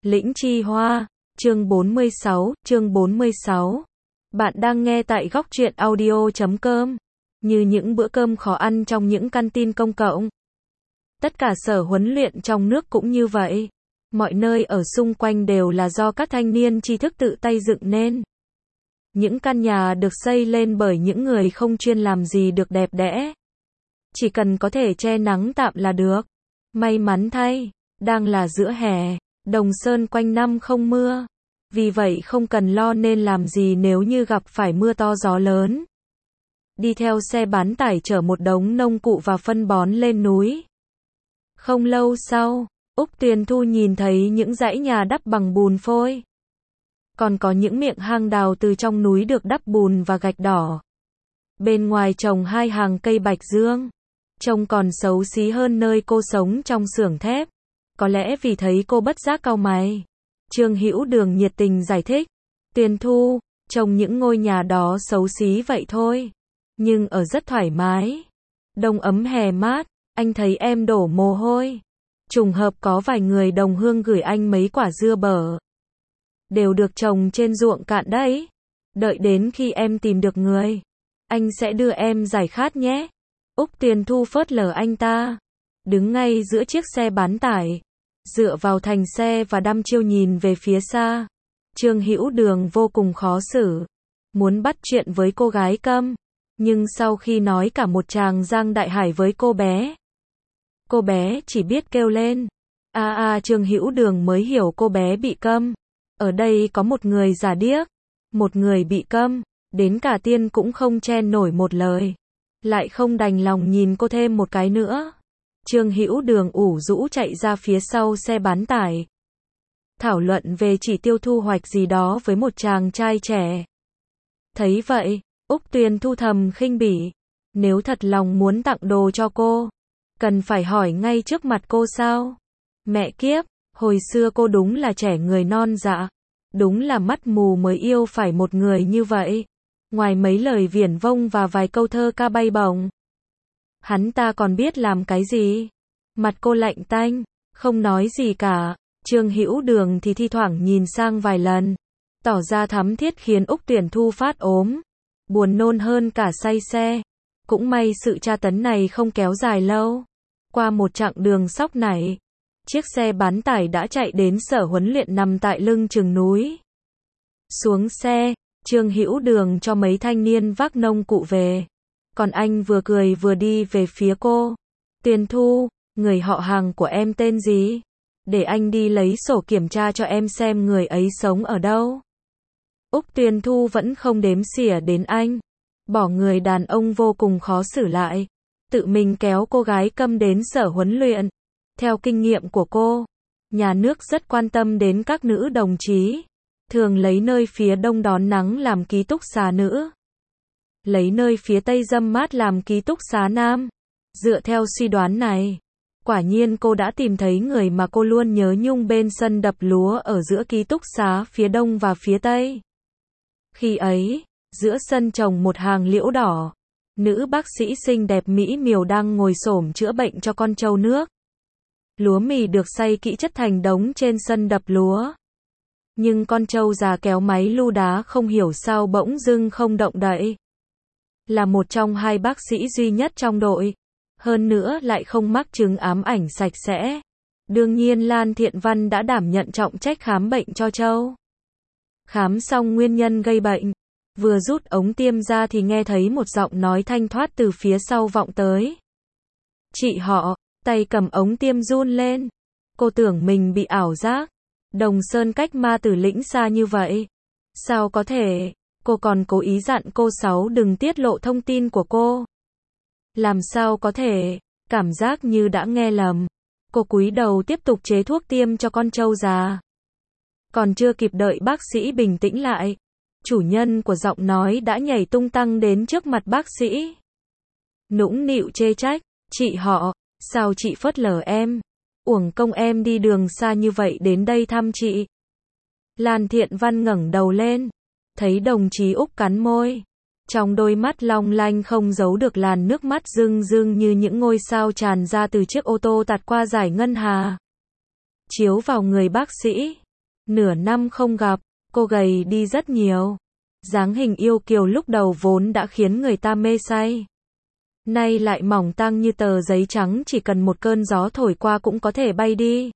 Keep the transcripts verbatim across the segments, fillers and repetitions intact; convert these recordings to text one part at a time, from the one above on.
Lĩnh Chi Hoa, chương bốn mươi sáu, chương bốn mươi sáu. Bạn đang nghe tại góc truyện audio chấm com. Như những bữa cơm khó ăn trong những căn tin công cộng. Tất cả sở huấn luyện trong nước cũng như vậy. Mọi nơi ở xung quanh đều là do các thanh niên tri thức tự tay dựng nên. Những căn nhà được xây lên bởi những người không chuyên làm gì được đẹp đẽ. Chỉ cần có thể che nắng tạm là được. May mắn thay, đang là giữa hè, Đồng Sơn quanh năm không mưa. Vì vậy không cần lo nên làm gì nếu như gặp phải mưa to gió lớn. Đi theo xe bán tải chở một đống nông cụ và phân bón lên núi. Không lâu sau, Úc Tuyền Thu nhìn thấy những dãy nhà đắp bằng bùn phôi. Còn có những miệng hang đào từ trong núi được đắp bùn và gạch đỏ. Bên ngoài trồng hai hàng cây bạch dương. Trông còn xấu xí hơn nơi cô sống trong xưởng thép. Có lẽ vì thấy cô bất giác cau mày. Trương Hữu Đường nhiệt tình giải thích. Tuyền Thu, trông những ngôi nhà đó xấu xí vậy thôi. Nhưng ở rất thoải mái. Đông ấm hè mát, anh thấy em đổ mồ hôi. Trùng hợp có vài người đồng hương gửi anh mấy quả dưa bở. Đều được trồng trên ruộng cạn đấy. Đợi đến khi em tìm được người, anh sẽ đưa em giải khát nhé. Úc Tuyền Thu phớt lờ anh ta. Đứng ngay giữa chiếc xe bán tải. Dựa vào thành xe và đăm chiêu nhìn về phía xa. Trương Hữu Đường vô cùng khó xử. Muốn bắt chuyện với cô gái câm. Nhưng sau khi nói cả một tràng Giang Đại Hải với cô bé. Cô bé chỉ biết kêu lên. A a Trương Hữu Đường mới hiểu cô bé bị câm. Ở đây có một người giả điếc. Một người bị câm. Đến cả tiên cũng không chen nổi một lời. Lại không đành lòng nhìn cô thêm một cái nữa. Trương Hữu Đường ủ rũ chạy ra phía sau xe bán tải. Thảo luận về chỉ tiêu thu hoạch gì đó với một chàng trai trẻ. Thấy vậy, Úc Tuyền Thu thầm khinh bỉ. Nếu thật lòng muốn tặng đồ cho cô, cần phải hỏi ngay trước mặt cô sao? Mẹ kiếp, hồi xưa cô đúng là trẻ người non dạ. Đúng là mắt mù mới yêu phải một người như vậy. Ngoài mấy lời viển vông và vài câu thơ ca bay bổng, hắn ta còn biết làm cái gì? Mặt cô lạnh tanh, không nói gì cả. Trương Hữu Đường thì thi thoảng nhìn sang vài lần, tỏ ra thắm thiết khiến Úc Tuyền Thu phát ốm, buồn nôn hơn cả say xe. Cũng may sự tra tấn này không kéo dài lâu. Qua một chặng đường sóc nảy, chiếc xe bán tải đã chạy đến sở huấn luyện nằm tại lưng chừng núi. Xuống xe, Trương Hữu Đường cho mấy thanh niên vác nông cụ về. Còn anh vừa cười vừa đi về phía cô. Tuyền Thu, người họ hàng của em tên gì? Để anh đi lấy sổ kiểm tra cho em xem người ấy sống ở đâu. Úc Tuyền Thu vẫn không đếm xỉa đến anh. Bỏ người đàn ông vô cùng khó xử lại. Tự mình kéo cô gái câm đến sở huấn luyện. Theo kinh nghiệm của cô, nhà nước rất quan tâm đến các nữ đồng chí. Thường lấy nơi phía đông đón nắng làm ký túc xá nữ. Lấy nơi phía tây râm mát làm ký túc xá nam. Dựa theo suy đoán này, quả nhiên cô đã tìm thấy người mà cô luôn nhớ nhung bên sân đập lúa ở giữa ký túc xá phía đông và phía tây. Khi ấy, giữa sân trồng một hàng liễu đỏ, nữ bác sĩ xinh đẹp mỹ miều đang ngồi xổm chữa bệnh cho con trâu nước. Lúa mì được xay kỹ chất thành đống trên sân đập lúa. Nhưng con trâu già kéo máy lu đá không hiểu sao bỗng dưng không động đậy. Là một trong hai bác sĩ duy nhất trong đội. Hơn nữa lại không mắc chứng ám ảnh sạch sẽ. Đương nhiên Lan Thiện Văn đã đảm nhận trọng trách khám bệnh cho trâu. Khám xong nguyên nhân gây bệnh. Vừa rút ống tiêm ra thì nghe thấy một giọng nói thanh thoát từ phía sau vọng tới. Chị họ, tay cầm ống tiêm run lên. Cô tưởng mình bị ảo giác. Đồng Sơn cách ma tử lĩnh xa như vậy. Sao có thể? Cô còn cố ý dặn cô Sáu đừng tiết lộ thông tin của cô. Làm sao có thể? Cảm giác như đã nghe lầm. Cô cúi đầu tiếp tục chế thuốc tiêm cho con trâu già. Còn chưa kịp đợi bác sĩ bình tĩnh lại, chủ nhân của giọng nói đã nhảy tung tăng đến trước mặt bác sĩ. Nũng nịu chê trách. Chị họ, sao chị phớt lờ em? Uổng công em đi đường xa như vậy đến đây thăm chị. Lan Thiện Văn ngẩng đầu lên. Thấy đồng chí Úc cắn môi. Trong đôi mắt long lanh không giấu được làn nước mắt rưng rưng như những ngôi sao tràn ra từ chiếc ô tô tạt qua dải ngân hà. Chiếu vào người bác sĩ. Nửa năm không gặp, cô gầy đi rất nhiều. Dáng hình yêu kiều lúc đầu vốn đã khiến người ta mê say. Nay lại mỏng tang như tờ giấy trắng, chỉ cần một cơn gió thổi qua cũng có thể bay đi.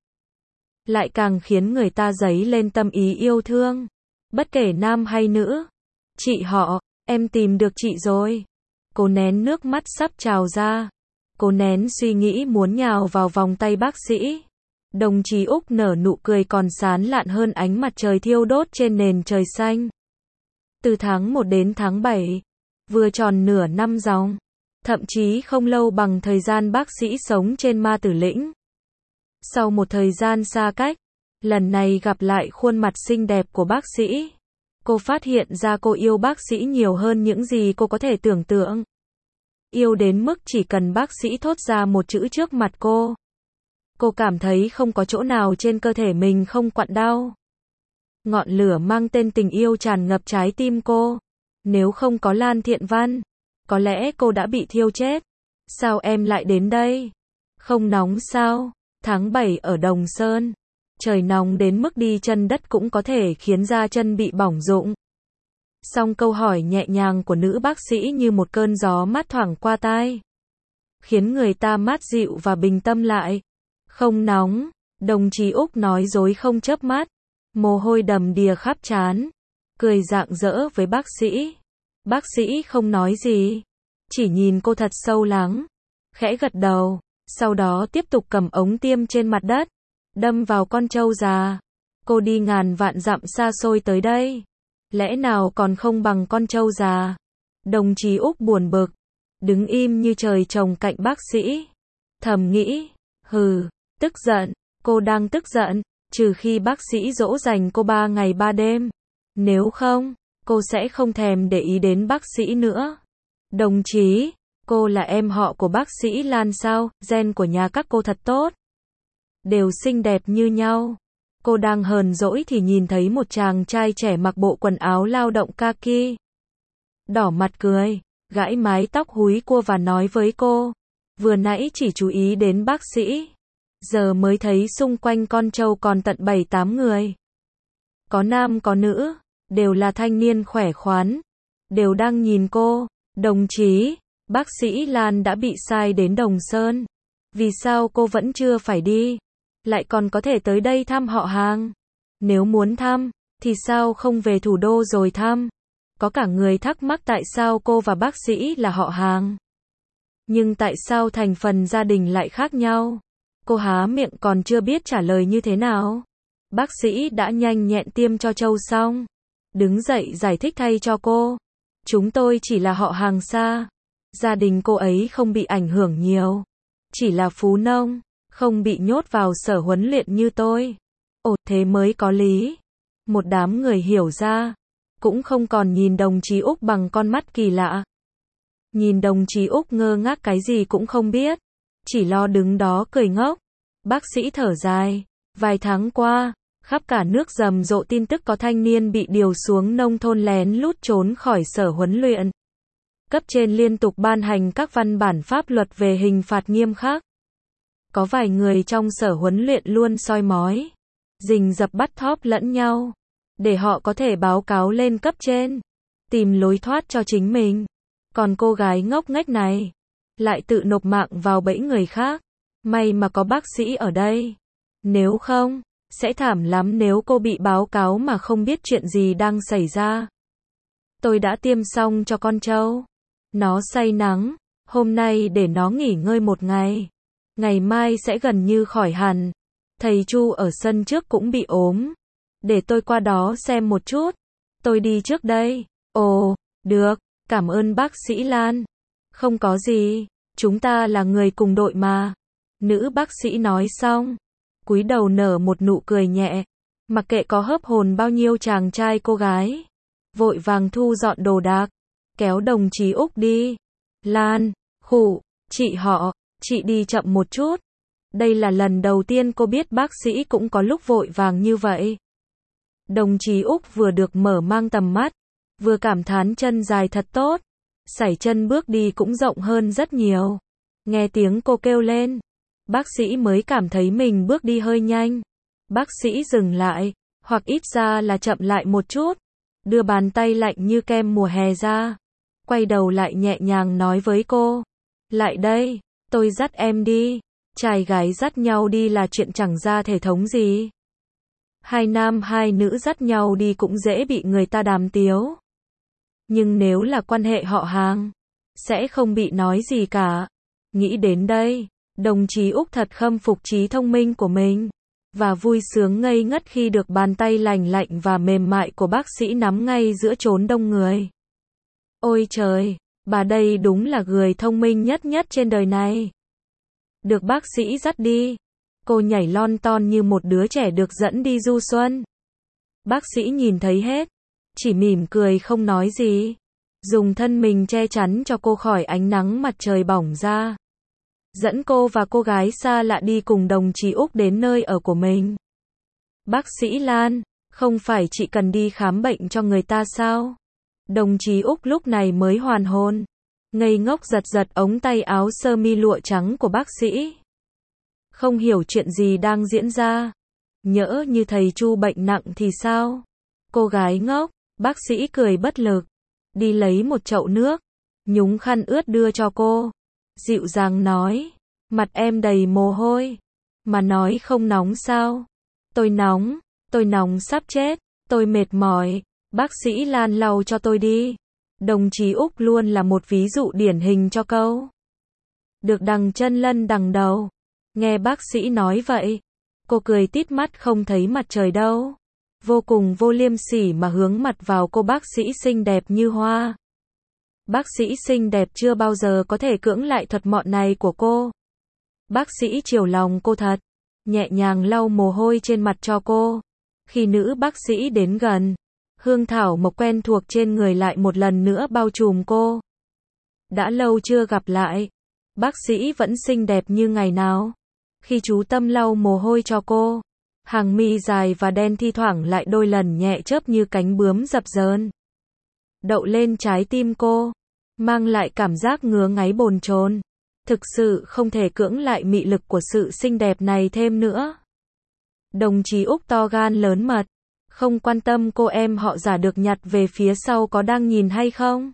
Lại càng khiến người ta dấy lên tâm ý yêu thương. Bất kể nam hay nữ. Chị họ, em tìm được chị rồi. Cô nén nước mắt sắp trào ra. Cô nén suy nghĩ muốn nhào vào vòng tay bác sĩ. Đồng chí Úc nở nụ cười còn sán lạn hơn ánh mặt trời thiêu đốt trên nền trời xanh. Từ tháng một đến tháng bảy, vừa tròn nửa năm dòng, thậm chí không lâu bằng thời gian bác sĩ sống trên Ma Tử Lĩnh. Sau một thời gian xa cách, lần này gặp lại khuôn mặt xinh đẹp của bác sĩ, cô phát hiện ra cô yêu bác sĩ nhiều hơn những gì cô có thể tưởng tượng. Yêu đến mức chỉ cần bác sĩ thốt ra một chữ trước mặt cô, cô cảm thấy không có chỗ nào trên cơ thể mình không quặn đau. Ngọn lửa mang tên tình yêu tràn ngập trái tim cô. Nếu không có Lan Thiện Văn, có lẽ cô đã bị thiêu chết. Sao em lại đến đây? Không nóng sao? Tháng bảy ở Đồng Sơn, trời nóng đến mức đi chân đất cũng có thể khiến da chân bị bỏng rụng. Song câu hỏi nhẹ nhàng của nữ bác sĩ như một cơn gió mát thoảng qua tai, khiến người ta mát dịu và bình tâm lại. Không nóng, đồng chí Úc nói dối không chớp mắt, mồ hôi đầm đìa khắp trán, cười rạng rỡ với bác sĩ. Bác sĩ không nói gì, chỉ nhìn cô thật sâu lắng, khẽ gật đầu, sau đó tiếp tục cầm ống tiêm trên mặt đất, đâm vào con trâu già. Cô đi ngàn vạn dặm xa xôi tới đây, lẽ nào còn không bằng con trâu già? Đồng chí Úc buồn bực, đứng im như trời trồng cạnh bác sĩ, thầm nghĩ, hừ, tức giận, cô đang tức giận, trừ khi bác sĩ dỗ dành cô ba ngày ba đêm, nếu không, cô sẽ không thèm để ý đến bác sĩ nữa. Đồng chí, cô là em họ của bác sĩ Lan sao? Gen của nhà các cô thật tốt, đều xinh đẹp như nhau. Cô đang hờn dỗi thì nhìn thấy một chàng trai trẻ mặc bộ quần áo lao động kaki, đỏ mặt cười, gãi mái tóc húi cua và nói với cô, vừa nãy chỉ chú ý đến bác sĩ, giờ mới thấy xung quanh con trâu còn tận bảy tám người. Có nam có nữ, đều là thanh niên khỏe khoắn, đều đang nhìn cô. Đồng chí, bác sĩ Lan đã bị sai đến Đồng Sơn. Vì sao cô vẫn chưa phải đi, lại còn có thể tới đây thăm họ hàng? Nếu muốn thăm, thì sao không về thủ đô rồi thăm? Có cả người thắc mắc tại sao cô và bác sĩ là họ hàng. Nhưng tại sao thành phần gia đình lại khác nhau? Cô há miệng còn chưa biết trả lời như thế nào. Bác sĩ đã nhanh nhẹn tiêm cho trâu xong, đứng dậy giải thích thay cho cô. Chúng tôi chỉ là họ hàng xa. Gia đình cô ấy không bị ảnh hưởng nhiều, chỉ là phú nông, không bị nhốt vào sở huấn luyện như tôi. Ồ, thế mới có lý. Một đám người hiểu ra, cũng không còn nhìn đồng chí Úc bằng con mắt kỳ lạ. Nhìn đồng chí Úc ngơ ngác cái gì cũng không biết, chỉ lo đứng đó cười ngốc. Bác sĩ thở dài, vài tháng qua, khắp cả nước rầm rộ tin tức có thanh niên bị điều xuống nông thôn lén lút trốn khỏi sở huấn luyện. Cấp trên liên tục ban hành các văn bản pháp luật về hình phạt nghiêm khắc. Có vài người trong sở huấn luyện luôn soi mói, rình rập bắt thóp lẫn nhau, để họ có thể báo cáo lên cấp trên, tìm lối thoát cho chính mình. Còn cô gái ngốc nghếch này, lại tự nộp mạng vào bẫy người khác. May mà có bác sĩ ở đây. Nếu không, sẽ thảm lắm nếu cô bị báo cáo mà không biết chuyện gì đang xảy ra. Tôi đã tiêm xong cho con trâu. Nó say nắng, hôm nay để nó nghỉ ngơi một ngày. Ngày mai sẽ gần như khỏi hẳn. Thầy Chu ở sân trước cũng bị ốm. Để tôi qua đó xem một chút. Tôi đi trước đây. Ồ, được, cảm ơn bác sĩ Lan. Không có gì, chúng ta là người cùng đội mà. Nữ bác sĩ nói xong, cúi đầu nở một nụ cười nhẹ, mặc kệ có hớp hồn bao nhiêu chàng trai cô gái, vội vàng thu dọn đồ đạc, kéo đồng chí Úc đi. Lan, khụ, chị họ, chị đi chậm một chút. Đây là lần đầu tiên cô biết bác sĩ cũng có lúc vội vàng như vậy. Đồng chí Úc vừa được mở mang tầm mắt, vừa cảm thán chân dài thật tốt, sải chân bước đi cũng rộng hơn rất nhiều. Nghe tiếng cô kêu lên, bác sĩ mới cảm thấy mình bước đi hơi nhanh. Bác sĩ dừng lại, hoặc ít ra là chậm lại một chút, đưa bàn tay lạnh như kem mùa hè ra, quay đầu lại nhẹ nhàng nói với cô, lại đây, tôi dắt em đi, trai gái dắt nhau đi là chuyện chẳng ra thể thống gì. Hai nam hai nữ dắt nhau đi cũng dễ bị người ta đàm tiếu. Nhưng nếu là quan hệ họ hàng, sẽ không bị nói gì cả. Nghĩ đến đây, đồng chí Úc thật khâm phục trí thông minh của mình, và vui sướng ngây ngất khi được bàn tay lành lạnh và mềm mại của bác sĩ nắm ngay giữa chốn đông người. Ôi trời, bà đây đúng là người thông minh nhất nhất trên đời này. Được bác sĩ dắt đi, cô nhảy lon ton như một đứa trẻ được dẫn đi du xuân. Bác sĩ nhìn thấy hết, chỉ mỉm cười không nói gì, dùng thân mình che chắn cho cô khỏi ánh nắng mặt trời bỏng ra. Dẫn cô và cô gái xa lạ đi cùng đồng chí Úc đến nơi ở của mình. Bác sĩ Lan, không phải chị cần đi khám bệnh cho người ta sao? Đồng chí Úc lúc này mới hoàn hồn, ngây ngốc giật giật ống tay áo sơ mi lụa trắng của bác sĩ. Không hiểu chuyện gì đang diễn ra. Nhỡ như thầy Chu bệnh nặng thì sao? Cô gái ngốc, bác sĩ cười bất lực, đi lấy một chậu nước, nhúng khăn ướt đưa cho cô. Dịu dàng nói, mặt em đầy mồ hôi, mà nói không nóng sao? Tôi nóng, tôi nóng sắp chết, tôi mệt mỏi, bác sĩ Lan lau cho tôi đi. Đồng chí Úc luôn là một ví dụ điển hình cho câu được đằng chân lân đằng đầu. Nghe bác sĩ nói vậy, cô cười tít mắt không thấy mặt trời đâu. Vô cùng vô liêm sỉ mà hướng mặt vào cô bác sĩ xinh đẹp như hoa. Bác sĩ xinh đẹp chưa bao giờ có thể cưỡng lại thuật mọn này của cô. Bác sĩ chiều lòng cô thật, nhẹ nhàng lau mồ hôi trên mặt cho cô. Khi nữ bác sĩ đến gần, hương thảo mộc quen thuộc trên người lại một lần nữa bao trùm cô. Đã lâu chưa gặp lại, bác sĩ vẫn xinh đẹp như ngày nào. Khi chú tâm lau mồ hôi cho cô, hàng mi dài và đen thi thoảng lại đôi lần nhẹ chớp như cánh bướm dập dờn, đậu lên trái tim cô, mang lại cảm giác ngứa ngáy bồn chồn. Thực sự không thể cưỡng lại mị lực của sự xinh đẹp này thêm nữa. Đồng chí Úc to gan lớn mật, không quan tâm cô em họ giả được nhặt về phía sau có đang nhìn hay không.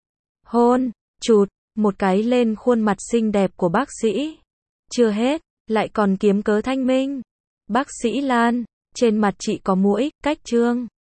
Hôn, chụt, một cái lên khuôn mặt xinh đẹp của bác sĩ. Chưa hết, lại còn kiếm cớ thanh minh. Bác sĩ Lan, trên mặt chị có muỗi, cách trương.